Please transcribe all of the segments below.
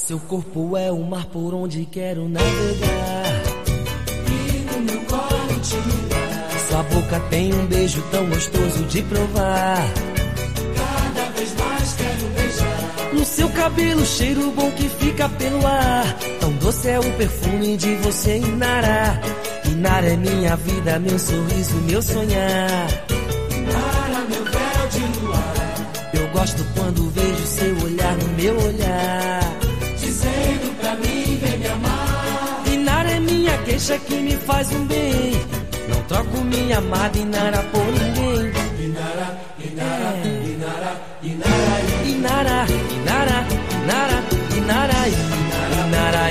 Seu corpo é o mar por onde quero navegar. E no meu colo te mirar. Sua boca tem um beijo tão gostoso de provar. Cada vez mais quero beijar. No seu cabelo, cheiro bom que fica pelo ar. Tão doce é o perfume de você, Inara. Inara é minha vida, meu sorriso, meu sonhar. Inara, meu véu de luar. Eu gosto quando vejo seu olhar no meu olhar, dizendo pra mim, vem me amar. Inara é minha queixa que me faz um bem. Não troco minha amada Inara por ninguém. Inara, Inara, Inara, Inara, Inara, Inara, Inara, Inara, Inara,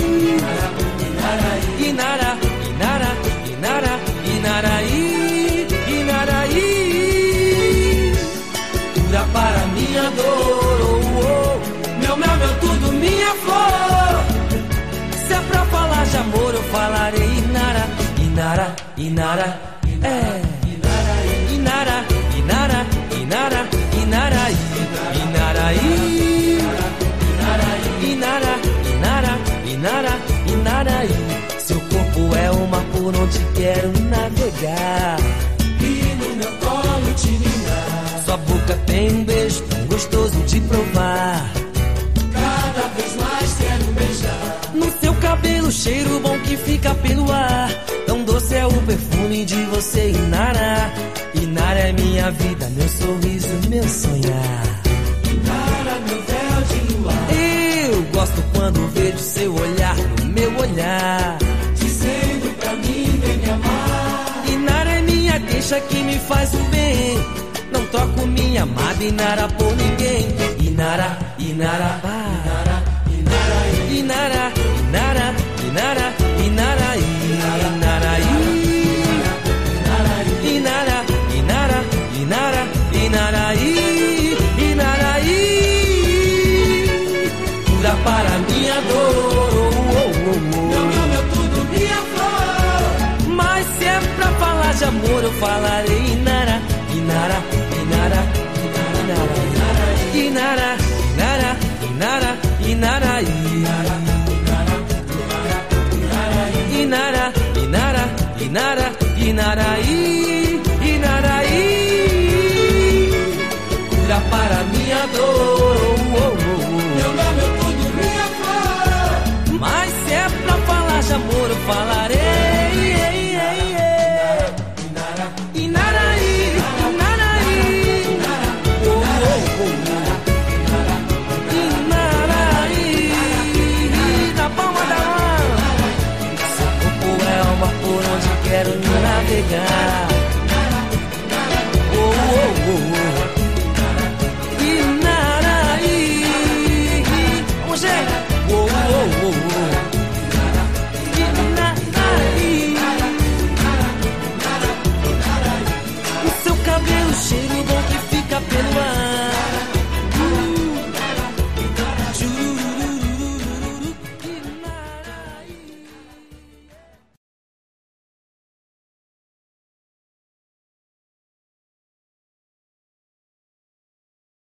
Inara, Inara, Inara, Inara, Inara, cura para minha dor, oh, oh. Meu mel, meu tudo, minha flor. Se é pra falar de amor, eu falarei Inara, Inara, Inara, é. Inara, Inara, Inara, Inara, Inara, Inara, Inara, Inara, Inara. Seu corpo é o mar por onde quero navegar. E no meu colo te mirar. Sua boca tem um beijo tão gostoso de provar. Cada vez mais quero beijar. No seu cabelo, cheiro bom que fica pelo ar. Tão doce é o perfume de você, Inara. Inara é minha vida, meu sorriso, meu sonhar. Inara, meu véu de luar. Eu gosto quando vejo seu olhar no meu olhar, dizendo pra mim, vem me amar. Inara é minha queixa que me faz um bem. Não troco minha amada Inara por ninguém. Inara, Inara, Inara, Inara, Inara, Inara, Inara, Inara, Inara, Inara, Inara, Inara, Inara, Inara, cura para minha dor, meu mel, meu tudo, minha flor. mas se é pra falar de amor, eu falarei Inara, Inara, Inara, Inara, Inara, Inara, Inara, Inara, Inara, Inara, Inara, Inara, Inara, cura para minha dor, meu mel, meu tudo, minha flor. mas se é pra falar de amor, eu falarei Inara, Inara, Inara, Inara, na palma da mão. Seu corpo é o mar por onde quero navegar.